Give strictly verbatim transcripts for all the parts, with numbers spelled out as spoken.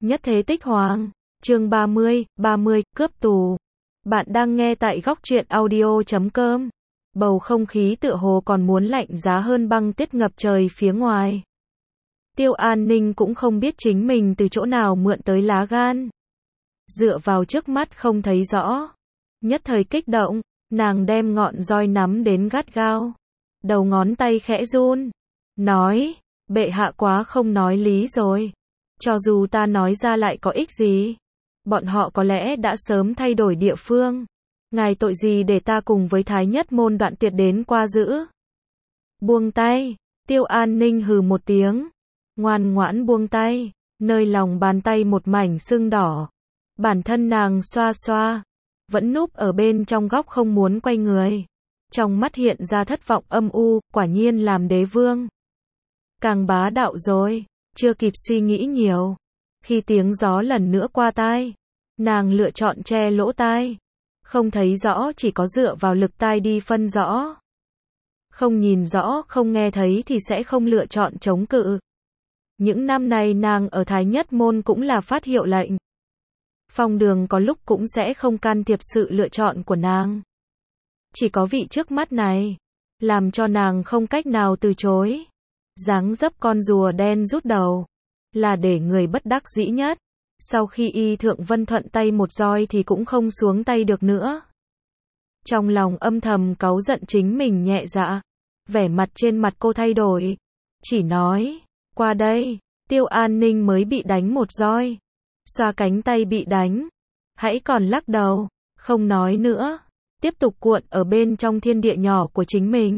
Nhất thế tích hoàng, chương ba mươi, ba mươi, cướp tù. Bạn đang nghe tại góc truyện audio chấm com. Bầu không khí tựa hồ còn muốn lạnh giá hơn băng tuyết ngập trời phía ngoài. Tiêu An Ninh cũng không biết chính mình từ chỗ nào mượn tới lá gan. Dựa vào trước mắt không thấy rõ. Nhất thời kích động, nàng đem ngọn roi nắm đến gắt gao. Đầu ngón tay khẽ run. Nói, bệ hạ quá không nói lý rồi. Cho dù ta nói ra lại có ích gì? Bọn họ có lẽ đã sớm thay đổi địa phương. Ngài tội gì để ta cùng với Thái Nhất Môn đoạn tuyệt đến qua giữ? Buông tay, Tiêu An Ninh hừ một tiếng. Ngoan ngoãn buông tay, nơi lòng bàn tay một mảnh sưng đỏ. Bản thân nàng xoa xoa, vẫn núp ở bên trong góc không muốn quay người. Trong mắt hiện ra thất vọng âm u, quả nhiên làm đế vương. Càng bá đạo rồi, chưa kịp suy nghĩ nhiều. Khi tiếng gió lần nữa qua tai, nàng lựa chọn che lỗ tai. Không thấy rõ chỉ có dựa vào lực tai đi phân rõ. Không nhìn rõ, không nghe thấy thì sẽ không lựa chọn chống cự. Những năm này nàng ở Thái Nhất Môn cũng là phát hiệu lệnh. Phong Đường có lúc cũng sẽ không can thiệp sự lựa chọn của nàng. Chỉ có vị trước mắt này, làm cho nàng không cách nào từ chối. Dáng dấp con rùa đen rút đầu, là để người bất đắc dĩ nhất. Sau khi Y Thượng Vân thuận tay một roi thì cũng không xuống tay được nữa. Trong lòng âm thầm cáu giận chính mình nhẹ dạ. Vẻ mặt trên mặt cô thay đổi. Chỉ nói, qua đây, Tiêu An Ninh mới bị đánh một roi. Xoa cánh tay bị đánh. Hãy còn lắc đầu, không nói nữa. Tiếp tục cuộn ở bên trong thiên địa nhỏ của chính mình.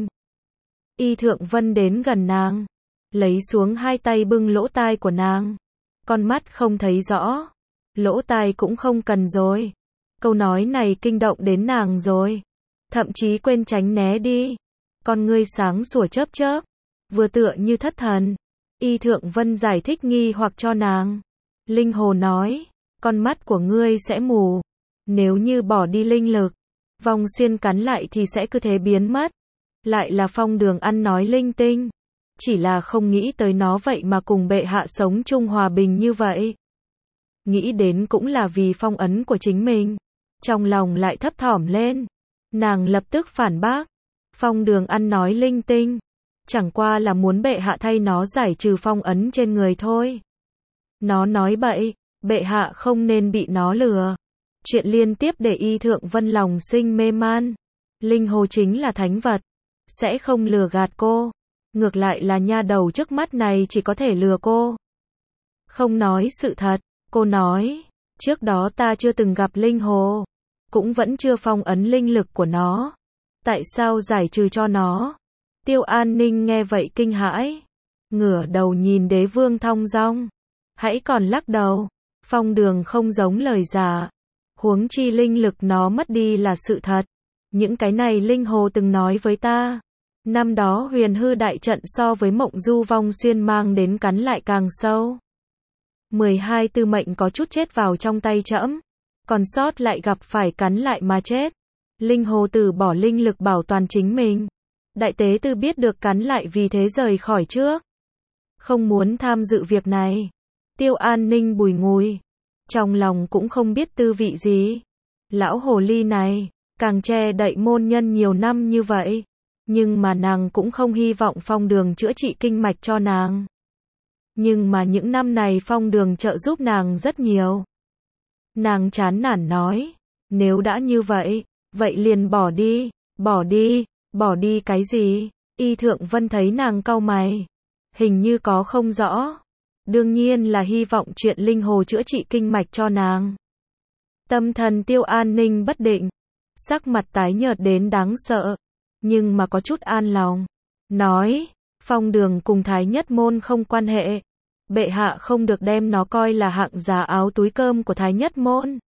Y Thượng Vân đến gần nàng. Lấy xuống hai tay bưng lỗ tai của nàng. Con mắt không thấy rõ. Lỗ tai cũng không cần rồi. Câu nói này kinh động đến nàng rồi. Thậm chí quên tránh né đi. Con ngươi sáng sủa chớp chớp. Vừa tựa như thất thần. Y Thượng Vân giải thích nghi hoặc cho nàng. Linh Hồ nói, con mắt của ngươi sẽ mù. Nếu như bỏ đi linh lực, vong xuyên cắn lại thì sẽ cứ thế biến mất. Lại là Phong Đường ăn nói linh tinh. Chỉ là không nghĩ tới nó vậy mà cùng bệ hạ sống chung hòa bình như vậy. Nghĩ đến cũng là vì phong ấn của chính mình. Trong lòng lại thấp thỏm lên. Nàng lập tức phản bác. Phong Đường ăn nói linh tinh. Chẳng qua là muốn bệ hạ thay nó giải trừ phong ấn trên người thôi. Nó nói bậy, bệ hạ không nên bị nó lừa. Chuyện liên tiếp để Y Thượng Vân lòng sinh mê man. Linh Hồ chính là thánh vật, sẽ không lừa gạt cô. Ngược lại là nha đầu trước mắt này chỉ có thể lừa cô. Không nói sự thật, cô nói, trước đó ta chưa từng gặp Linh Hồ, cũng vẫn chưa phong ấn linh lực của nó. Tại sao giải trừ cho nó? Tiêu An Ninh nghe vậy kinh hãi, ngửa đầu nhìn đế vương thong dong. Hãy còn lắc đầu, Phong Đường không giống lời giả. Huống chi linh lực nó mất đi là sự thật. Những cái này Linh Hồ từng nói với ta. Năm đó huyền hư đại trận so với mộng du vong xuyên mang đến cắn lại càng sâu. mười hai tư mệnh có chút chết vào trong tay trẫm, còn sót lại gặp phải cắn lại mà chết. Linh Hồ từ bỏ linh lực bảo toàn chính mình. Đại tế tư biết được cắn lại vì thế rời khỏi trước. Không muốn tham dự việc này. Tiêu An Ninh bùi ngùi. Trong lòng cũng không biết tư vị gì. Lão hồ ly này, càng che đậy môn nhân nhiều năm như vậy. Nhưng mà nàng cũng không hy vọng Phong Đường chữa trị kinh mạch cho nàng. Nhưng mà những năm này Phong Đường trợ giúp nàng rất nhiều. Nàng chán nản nói, nếu đã như vậy, vậy liền bỏ đi, bỏ đi, bỏ đi cái gì? Y Thượng Vân thấy nàng cau mày, hình như có không rõ. Đương nhiên là hy vọng chuyện Linh Hồ chữa trị kinh mạch cho nàng. Tâm thần Tiêu An Ninh bất định, sắc mặt tái nhợt đến đáng sợ. Nhưng mà có chút an lòng. Nói, Phong Đường cùng Thái Nhất Môn không quan hệ. Bệ hạ không được đem nó coi là hạng giá áo túi cơm của Thái Nhất Môn.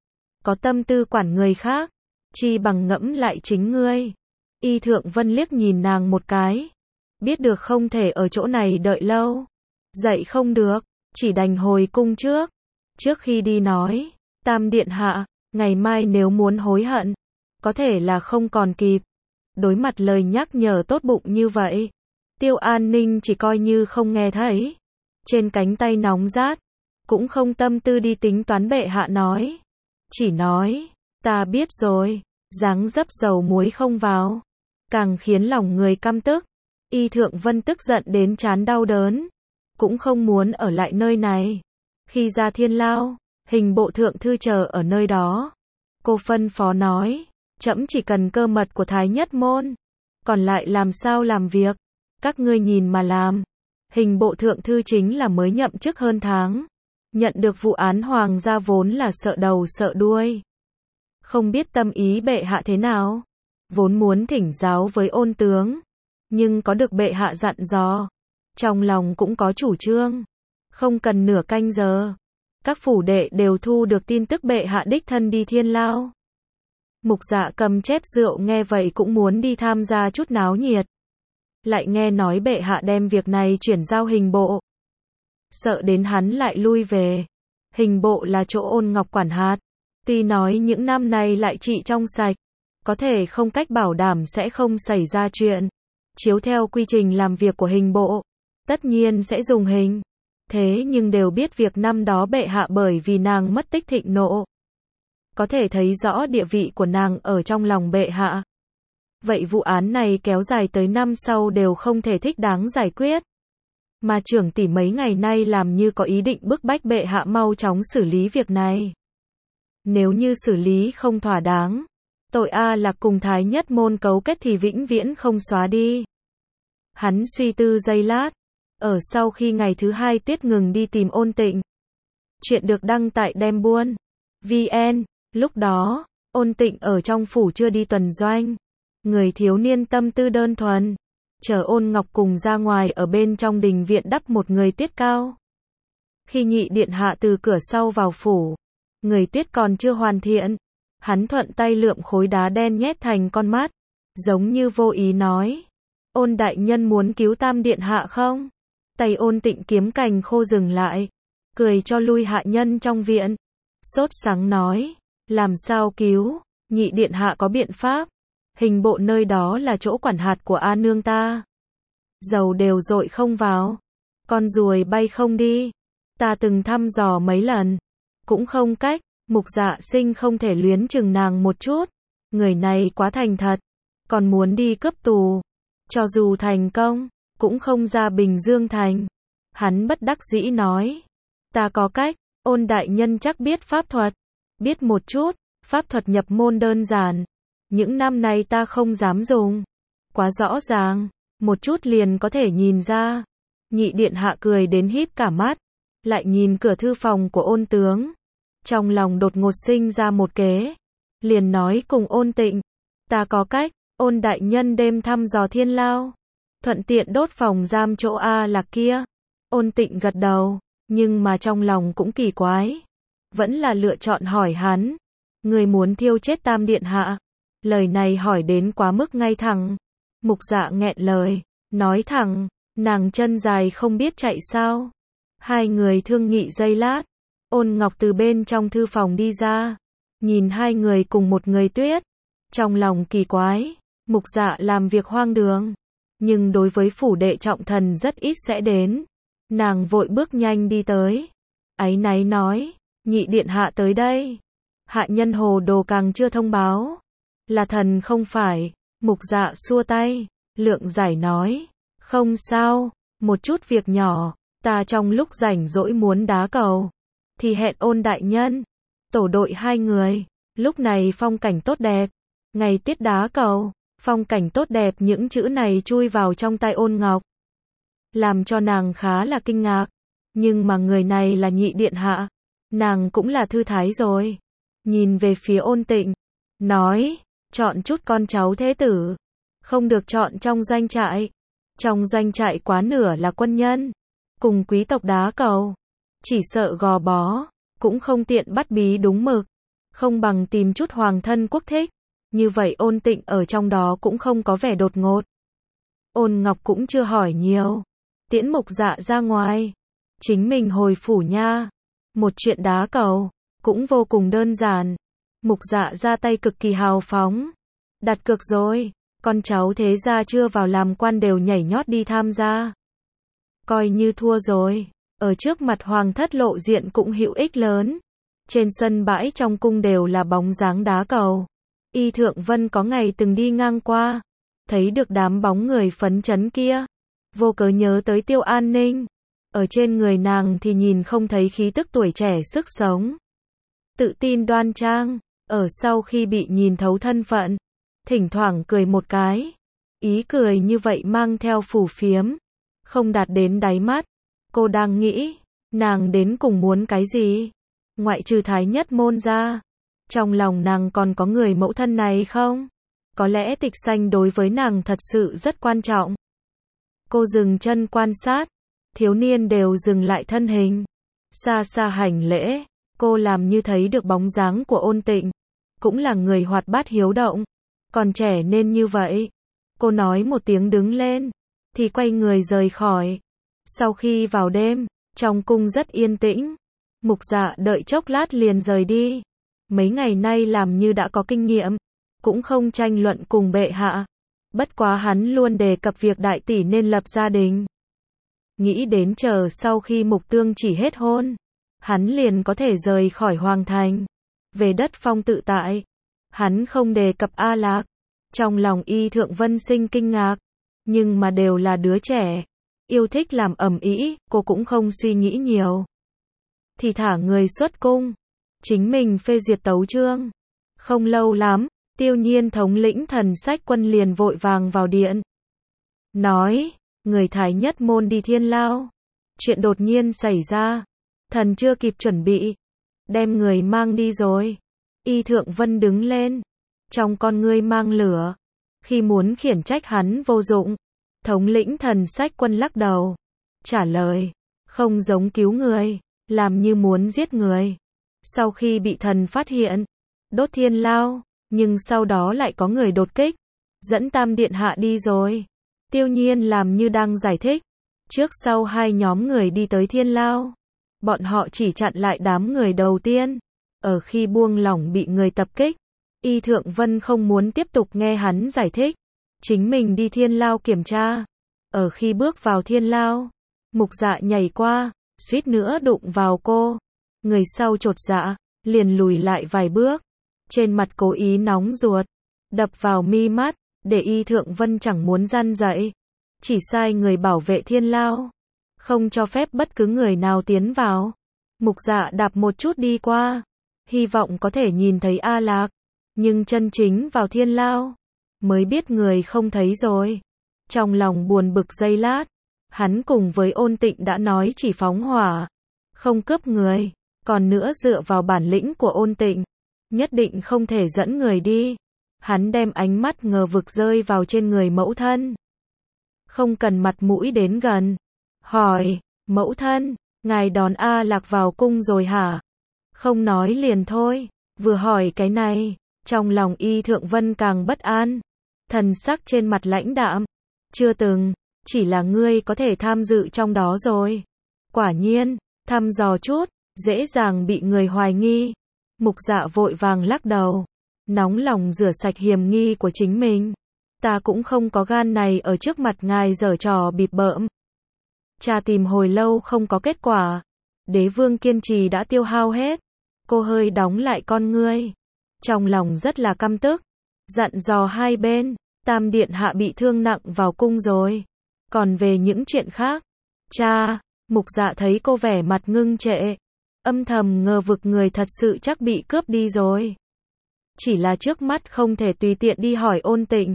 Có tâm tư quản người khác, chi bằng ngẫm lại chính ngươi. Y Thượng Vân liếc nhìn nàng một cái. Biết được không thể ở chỗ này đợi lâu. Dậy không được, chỉ đành hồi cung trước. Trước khi đi nói, Tam Điện Hạ, ngày mai nếu muốn hối hận, có thể là không còn kịp. Đối mặt lời nhắc nhở tốt bụng như vậy, Tiêu An Ninh chỉ coi như không nghe thấy. Trên cánh tay nóng rát, cũng không tâm tư đi tính toán bệ hạ nói. Chỉ nói, ta biết rồi, dáng dấp dầu muối không vào. Càng khiến lòng người căm tức. Y Thượng Vân tức giận đến trán đau đớn. Cũng không muốn ở lại nơi này. Khi ra Thiên Lao, Hình Bộ thượng thư chờ ở nơi đó. Cô phân phó nói, trẫm chỉ cần cơ mật của Thái Nhất Môn. Còn lại làm sao làm việc, các ngươi nhìn mà làm. Hình Bộ thượng thư chính là mới nhậm chức hơn tháng. Nhận được vụ án hoàng gia vốn là sợ đầu sợ đuôi. Không biết tâm ý bệ hạ thế nào. Vốn muốn thỉnh giáo với ôn tướng. Nhưng có được bệ hạ dặn dò. Trong lòng cũng có chủ trương. Không cần nửa canh giờ. Các phủ đệ đều thu được tin tức bệ hạ đích thân đi Thiên Lao. Mục Dạ cầm chép rượu nghe vậy cũng muốn đi tham gia chút náo nhiệt. Lại nghe nói bệ hạ đem việc này chuyển giao hình bộ. Sợ đến hắn lại lui về. Hình bộ là chỗ Ôn Ngọc quản hạt. Tuy nói những năm này lại trị trong sạch. Có thể không cách bảo đảm sẽ không xảy ra chuyện. Chiếu theo quy trình làm việc của hình bộ. Tất nhiên sẽ dùng hình. Thế nhưng đều biết việc năm đó bệ hạ bởi vì nàng mất tích thịnh nộ. Có thể thấy rõ địa vị của nàng ở trong lòng bệ hạ. Vậy vụ án này kéo dài tới năm sau đều không thể thích đáng giải quyết. Mà trưởng tỷ mấy ngày nay làm như có ý định bức bách bệ hạ mau chóng xử lý việc này. Nếu như xử lý không thỏa đáng, tội A Lạc cùng Thái Nhất Môn cấu kết thì vĩnh viễn không xóa đi. Hắn suy tư giây lát. Ở sau khi ngày thứ hai Tuyết ngừng đi tìm Ôn Tịnh. Chuyện được đăng tại Đem Buôn vê en. Lúc đó, Ôn Tịnh ở trong phủ chưa đi tuần doanh. Người thiếu niên tâm tư đơn thuần. Chờ Ôn Ngọc cùng ra ngoài ở bên trong đình viện đắp một người tuyết cao. Khi nhị điện hạ từ cửa sau vào phủ, người tuyết còn chưa hoàn thiện. Hắn thuận tay lượm khối đá đen nhét thành con mắt. Giống như vô ý nói. Ôn đại nhân muốn cứu Tam điện hạ không? Tay Ôn Tịnh kiếm cành khô dừng lại. Cười cho lui hạ nhân trong viện. Sốt sắng nói. Làm sao cứu? Nhị điện hạ có biện pháp. Hình bộ nơi đó là chỗ quản hạt của A nương ta. Dầu đều dội không vào. Con ruồi bay không đi. Ta từng thăm dò mấy lần. Cũng không cách. Mục Dạ Sinh không thể luyến chừng nàng một chút. Người này quá thành thật. Còn muốn đi cướp tù. Cho dù thành công, cũng không ra Bình Dương thành. Hắn bất đắc dĩ nói. Ta có cách. Ôn đại nhân chắc biết pháp thuật. Biết một chút. Pháp thuật nhập môn đơn giản. Những năm nay ta không dám dùng. Quá rõ ràng. Một chút liền có thể nhìn ra. Nhị điện hạ cười đến híp cả mắt. Lại nhìn cửa thư phòng của Ôn tướng. Trong lòng đột ngột sinh ra một kế. Liền nói cùng Ôn Tịnh. Ta có cách. Ôn đại nhân đêm thăm dò Thiên Lao. Thuận tiện đốt phòng giam chỗ A Lạc kia. Ôn Tịnh gật đầu. Nhưng mà trong lòng cũng kỳ quái. Vẫn là lựa chọn hỏi hắn. Người muốn thiêu chết Tam điện hạ. Lời này hỏi đến quá mức ngay thẳng. Mục Dạ nghẹn lời. Nói thẳng. Nàng chân dài không biết chạy sao. Hai người thương nghị giây lát. Ôn Ngọc từ bên trong thư phòng đi ra. Nhìn hai người cùng một người tuyết. Trong lòng kỳ quái. Mục Dạ làm việc hoang đường. Nhưng đối với phủ đệ trọng thần rất ít sẽ đến. Nàng vội bước nhanh đi tới. Áy náy nói. Nhị điện hạ tới đây. Hạ nhân hồ đồ càng chưa thông báo. Là thần không phải. Mục Dạ xua tay. Lượng giải nói. Không sao. Một chút việc nhỏ. Ta trong lúc rảnh rỗi muốn đá cầu. Thì hẹn Ôn đại nhân. Tổ đội hai người. Lúc này phong cảnh tốt đẹp. Ngày tiết đá cầu. Phong cảnh tốt đẹp những chữ này chui vào trong tai Ôn Ngọc. Làm cho nàng khá là kinh ngạc. Nhưng mà người này là nhị điện hạ. Nàng cũng là thư thái rồi. Nhìn về phía Ôn Tịnh. Nói. Chọn chút con cháu thế tử. Không được chọn trong doanh trại. Trong doanh trại quá nửa là quân nhân. Cùng quý tộc đá cầu. Chỉ sợ gò bó. Cũng không tiện bắt bí đúng mực. Không bằng tìm chút hoàng thân quốc thích. Như vậy Ôn Tịnh ở trong đó cũng không có vẻ đột ngột. Ôn Ngọc cũng chưa hỏi nhiều. Tiễn Mục Dạ ra ngoài. Chính mình hồi phủ nha. Một chuyện đá cầu. Cũng vô cùng đơn giản. Mục Dạ ra tay cực kỳ hào phóng. Đặt cược rồi. Con cháu thế gia chưa vào làm quan đều nhảy nhót đi tham gia. Coi như thua rồi. ở trước mặt hoàng thất lộ diện cũng hữu ích lớn. Trên sân bãi trong cung đều là bóng dáng đá cầu. Y Thượng Vân có ngày từng đi ngang qua, thấy được đám bóng người phấn chấn kia, vô cớ nhớ tới Tiêu An Ninh. Ở trên người nàng thì nhìn không thấy khí tức tuổi trẻ sức sống, tự tin đoan trang. Ở sau khi bị nhìn thấu thân phận, thỉnh thoảng cười một cái, ý cười như vậy mang theo phù phiếm, không đạt đến đáy mắt. Cô đang nghĩ, nàng đến cùng muốn cái gì? Ngoại trừ Thái Nhất môn ra, trong lòng nàng còn có người mẫu thân này không? Có lẽ Tịch Xanh đối với nàng thật sự rất quan trọng. Cô dừng chân quan sát, thiếu niên đều dừng lại thân hình, xa xa hành lễ. Cô làm như thấy được bóng dáng của Ôn Tịnh, cũng là người hoạt bát hiếu động, còn trẻ nên như vậy. Cô nói một tiếng đứng lên, thì quay người rời khỏi. Sau khi vào đêm, trong cung rất yên tĩnh. Mục Dạ đợi chốc lát liền rời đi. Mấy ngày nay làm như đã có kinh nghiệm, cũng không tranh luận cùng bệ hạ. Bất quá hắn luôn đề cập việc đại tỷ nên lập gia đình. Nghĩ đến chờ sau khi Mục Tương chỉ hết hôn, hắn liền có thể rời khỏi hoàng thành, về đất phong tự tại. Hắn không đề cập A Lạc. Trong lòng Y Thượng Vân sinh kinh ngạc, nhưng mà đều là đứa trẻ, yêu thích làm ầm ĩ, cô cũng không suy nghĩ nhiều. Thì thả người xuất cung, chính mình phê duyệt tấu chương. Không lâu lắm, Tiêu Nhiên thống lĩnh Thần Sách quân liền vội vàng vào điện, nói, người Thái Nhất môn đi Thiên Lao. Chuyện đột nhiên xảy ra, thần chưa kịp chuẩn bị, đem người mang đi rồi. Y Thượng Vân đứng lên, trong con ngươi mang lửa, khi muốn khiển trách hắn vô dụng. Thống lĩnh Thần Sách quân lắc đầu, trả lời, không giống cứu người, làm như muốn giết người. Sau khi bị thần phát hiện, đốt Thiên Lao, nhưng sau đó lại có người đột kích, dẫn Tam Điện Hạ đi rồi. Tiêu Nhiên làm như đang giải thích, trước sau hai nhóm người đi tới Thiên Lao, bọn họ chỉ chặn lại đám người đầu tiên. Ở khi buông lỏng bị người tập kích, Y Thượng Vân không muốn tiếp tục nghe hắn giải thích, chính mình đi Thiên Lao kiểm tra. Ở khi bước vào Thiên Lao, Mục Dạ nhảy qua, suýt nữa đụng vào cô. Người sau chột dạ, liền lùi lại vài bước, trên mặt cố ý nóng ruột, đập vào mi mắt, để Y Thượng Vân chẳng muốn răn dậy, chỉ sai người bảo vệ Thiên Lao, không cho phép bất cứ người nào tiến vào. Mục Dạ đạp một chút đi qua, hy vọng có thể nhìn thấy A Lạc, nhưng chân chính vào Thiên Lao, mới biết người không thấy rồi. Trong lòng buồn bực giây lát, hắn cùng với Ôn Tịnh đã nói chỉ phóng hỏa, không cướp người, còn nữa dựa vào bản lĩnh của Ôn Tịnh, nhất định không thể dẫn người đi. Hắn đem ánh mắt ngờ vực rơi vào trên người mẫu thân, không cần mặt mũi đến gần, hỏi, mẫu thân, ngài đón A Lạc vào cung rồi hả? Không nói liền thôi, vừa hỏi cái này, trong lòng Y Thượng Vân càng bất an, thần sắc trên mặt lãnh đạm, chưa từng, chỉ là ngươi có thể tham dự trong đó rồi. Quả nhiên, thăm dò chút, dễ dàng bị người hoài nghi. Mục Dạ vội vàng lắc đầu, nóng lòng rửa sạch hiểm nghi của chính mình. Ta cũng không có gan này ở trước mặt ngài giở trò bịp bợm. Cha tìm hồi lâu không có kết quả, đế vương kiên trì đã tiêu hao hết. Cô hơi đóng lại con ngươi, trong lòng rất là căm tức, dặn dò hai bên, Tam Điện Hạ bị thương nặng vào cung rồi. Còn về những chuyện khác, cha, Mục Dạ thấy cô vẻ mặt ngưng trệ, âm thầm ngờ vực người thật sự chắc bị cướp đi rồi. Chỉ là trước mắt không thể tùy tiện đi hỏi Ôn Tịnh,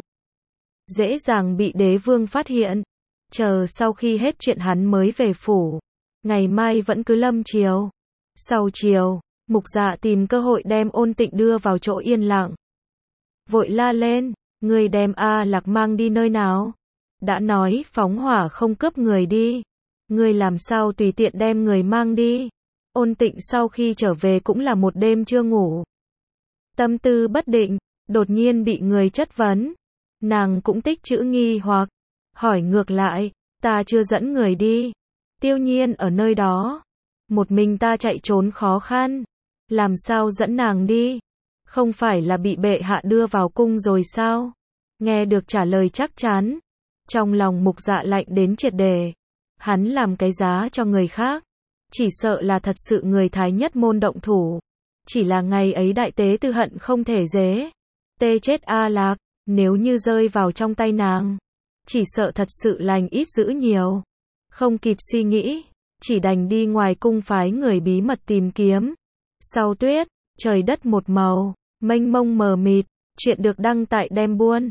dễ dàng bị đế vương phát hiện. Chờ sau khi hết chuyện hắn mới về phủ, ngày mai vẫn cứ lâm chiều. Sau chiều, Mục Dạ tìm cơ hội đem Ôn Tịnh đưa vào chỗ yên lặng, vội la lên, người đem A Lạc mang đi nơi nào? Đã nói phóng hỏa không cướp người đi, người làm sao tùy tiện đem người mang đi? Ôn Tịnh sau khi trở về cũng là một đêm chưa ngủ, tâm tư bất định, đột nhiên bị người chất vấn, nàng cũng tích trữ nghi hoặc, hỏi ngược lại, ta chưa dẫn người đi, Tiêu Nhiên ở nơi đó, một mình ta chạy trốn khó khăn, làm sao dẫn nàng đi? Không phải là bị bệ hạ đưa vào cung rồi sao? Nghe được trả lời chắc chắn, trong lòng Mục Dạ lạnh đến triệt để. Hắn làm cái giá cho người khác, chỉ sợ là thật sự người Thái Nhất môn động thủ. Chỉ là ngày ấy đại tế tư hận không thể dế. Tê chết A Lạc, nếu như rơi vào trong tay nàng. Chỉ sợ thật sự lành ít dữ nhiều. Không kịp suy nghĩ, chỉ đành đi ngoài cung phái người bí mật tìm kiếm. Sau tuyết, trời đất một màu, mênh mông mờ mịt, chuyện được đăng tại Đem Buôn.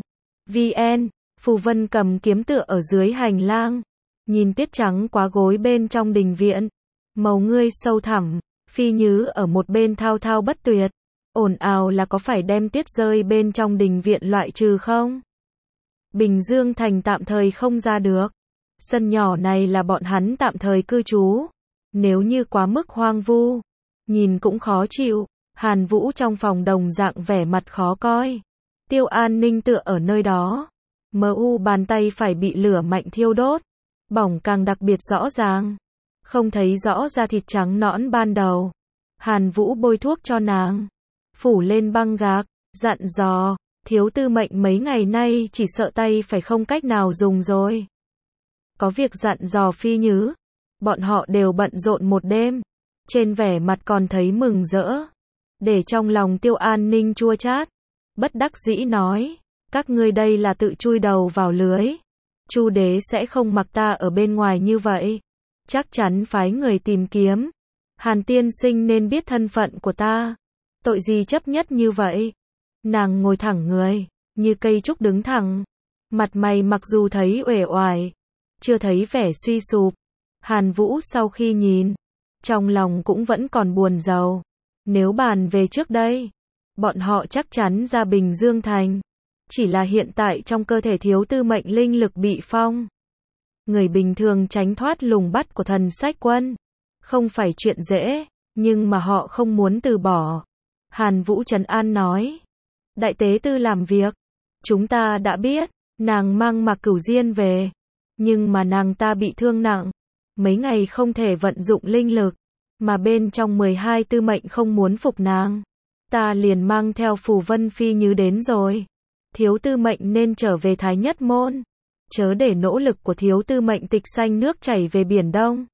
vn, Phù Vân cầm kiếm tựa ở dưới hành lang. Nhìn tuyết trắng quá gối bên trong đình viện. Màu ngươi sâu thẳm, Phi Nhứ ở một bên thao thao bất tuyệt. Ồn ào là có phải đem tuyết rơi bên trong đình viện loại trừ không? Bình Dương Thành tạm thời không ra được. Sân nhỏ này là bọn hắn tạm thời cư trú. Nếu như quá mức hoang vu, nhìn cũng khó chịu. Hàn Vũ trong phòng đồng dạng vẻ mặt khó coi. Tiêu An Ninh tựa ở nơi đó. Mờ u bàn tay phải bị lửa mạnh thiêu đốt. Bỏng càng đặc biệt rõ ràng. Không thấy rõ da thịt trắng nõn ban đầu. Hàn Vũ bôi thuốc cho nàng. Phủ lên băng gạc, dặn dò. Thiếu tư mệnh mấy ngày nay chỉ sợ tay phải không cách nào dùng rồi. Có việc dặn dò Phi Nhứ. Bọn họ đều bận rộn một đêm. Trên vẻ mặt còn thấy mừng rỡ. Để trong lòng Tiêu An Ninh chua chát. Bất đắc dĩ nói. Các ngươi đây là tự chui đầu vào lưới. Chu đế sẽ không mặc ta ở bên ngoài như vậy. Chắc chắn phái người tìm kiếm. Hàn tiên sinh nên biết thân phận của ta. Tội gì chấp nhất như vậy. Nàng ngồi thẳng người, như cây trúc đứng thẳng. Mặt mày mặc dù thấy uể oải, chưa thấy vẻ suy sụp. Hàn Vũ sau khi nhìn, trong lòng cũng vẫn còn buồn rầu. Nếu bàn về trước đây, bọn họ chắc chắn ra Bình Dương Thành. Chỉ là hiện tại trong cơ thể thiếu tư mệnh linh lực bị phong. Người bình thường tránh thoát lùng bắt của thần sách quân. Không phải chuyện dễ, nhưng mà họ không muốn từ bỏ. Hàn Vũ trấn an nói. Đại tế tư làm việc. Chúng ta đã biết, nàng mang Mạc Cửu Diên về. Nhưng mà nàng ta bị thương nặng. Mấy ngày không thể vận dụng linh lực. Mà bên trong mười hai tư mệnh không muốn phục nàng. Ta liền mang theo Phù Vân Phi Nhứ đến rồi. Thiếu tư mệnh nên trở về Thái Nhất môn. Chớ để nỗ lực của thiếu tư mệnh tịch xanh nước chảy về Biển Đông.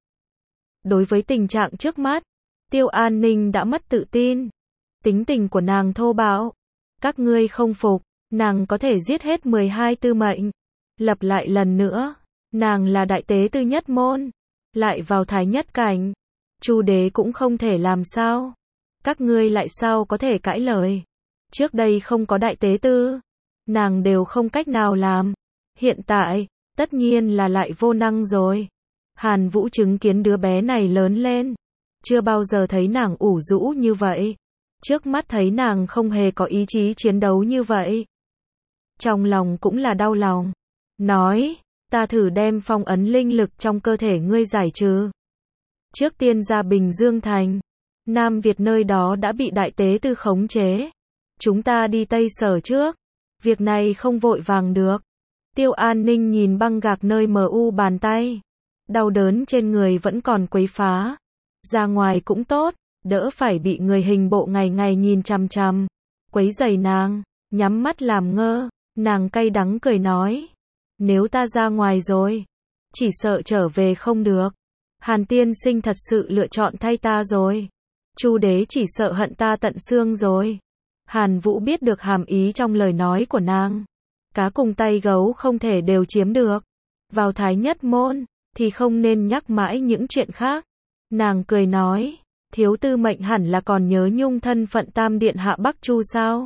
Đối với tình trạng trước mắt, Tiêu An Ninh đã mất tự tin. Tính tình của nàng thô bạo. Các ngươi không phục, nàng có thể giết hết mười hai tư mệnh. Lập lại lần nữa, nàng là đại tế tư nhất môn. Lại vào Thái Nhất cảnh. Chu đế cũng không thể làm sao. Các ngươi lại sao có thể cãi lời. Trước đây không có đại tế tư. Nàng đều không cách nào làm. Hiện tại, tất nhiên là lại vô năng rồi. Hàn Vũ chứng kiến đứa bé này lớn lên. Chưa bao giờ thấy nàng ủ rũ như vậy. Trước mắt thấy nàng không hề có ý chí chiến đấu như vậy. Trong lòng cũng là đau lòng. Nói, ta thử đem phong ấn linh lực trong cơ thể ngươi giải trừ. Trước tiên ra Bình Dương Thành. Nam Việt nơi đó đã bị đại tế tư khống chế. Chúng ta đi Tây Sở trước. Việc này không vội vàng được. Tiêu An Ninh nhìn băng gạc nơi mờ u bàn tay. Đau đớn trên người vẫn còn quấy phá. Ra ngoài cũng tốt, đỡ phải bị người hình bộ ngày ngày nhìn chằm chằm. Quấy rầy nàng, nhắm mắt làm ngơ. Nàng cay đắng cười nói. Nếu ta ra ngoài rồi, chỉ sợ trở về không được. Hàn tiên sinh thật sự lựa chọn thay ta rồi. Chu đế chỉ sợ hận ta tận xương rồi. Hàn Vũ biết được hàm ý trong lời nói của nàng. Cá cùng tay gấu không thể đều chiếm được. Vào Thái Nhất môn, thì không nên nhắc mãi những chuyện khác. Nàng cười nói, thiếu tư mệnh hẳn là còn nhớ nhung thân phận Tam Điện Hạ Bắc Chu sao?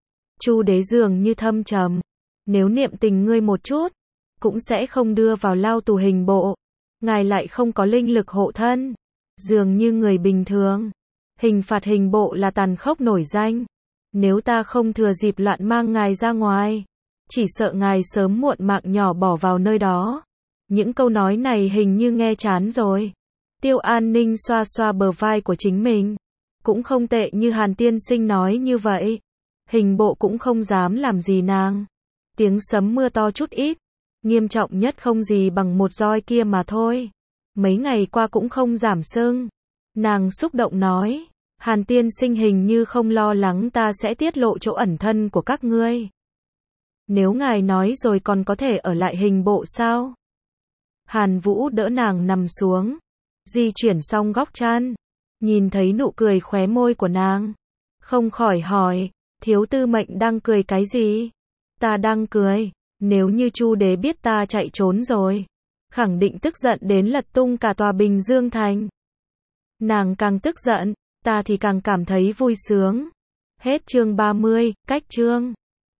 Chu đế dường như thâm trầm. Nếu niệm tình ngươi một chút, cũng sẽ không đưa vào lao tù hình bộ. Ngài lại không có linh lực hộ thân. Dường như người bình thường. Hình phạt hình bộ là tàn khốc nổi danh. Nếu ta không thừa dịp loạn mang ngài ra ngoài, chỉ sợ ngài sớm muộn mạng nhỏ bỏ vào nơi đó. Những câu nói này hình như nghe chán rồi. Tiêu An Ninh xoa xoa bờ vai của chính mình. Cũng không tệ như Hàn tiên sinh nói như vậy. Hình bộ cũng không dám làm gì nàng. Tiếng sấm mưa to chút ít. Nghiêm trọng nhất không gì bằng một roi kia mà thôi. Mấy ngày qua cũng không giảm sưng. Nàng xúc động nói. Hàn tiên sinh hình như không lo lắng ta sẽ tiết lộ chỗ ẩn thân của các ngươi. Nếu ngài nói rồi còn có thể ở lại hình bộ sao? Hàn Vũ đỡ nàng nằm xuống. di chuyển xong góc chăn, nhìn thấy nụ cười khóe môi của nàng, không khỏi hỏi, thiếu tư mệnh đang cười cái gì? Ta đang cười, nếu như Chu đế biết ta chạy trốn rồi, khẳng định tức giận đến lật tung cả tòa Bình Dương thành. Nàng càng tức giận, ta thì càng cảm thấy vui sướng. Hết chương ba mươi, cách chương.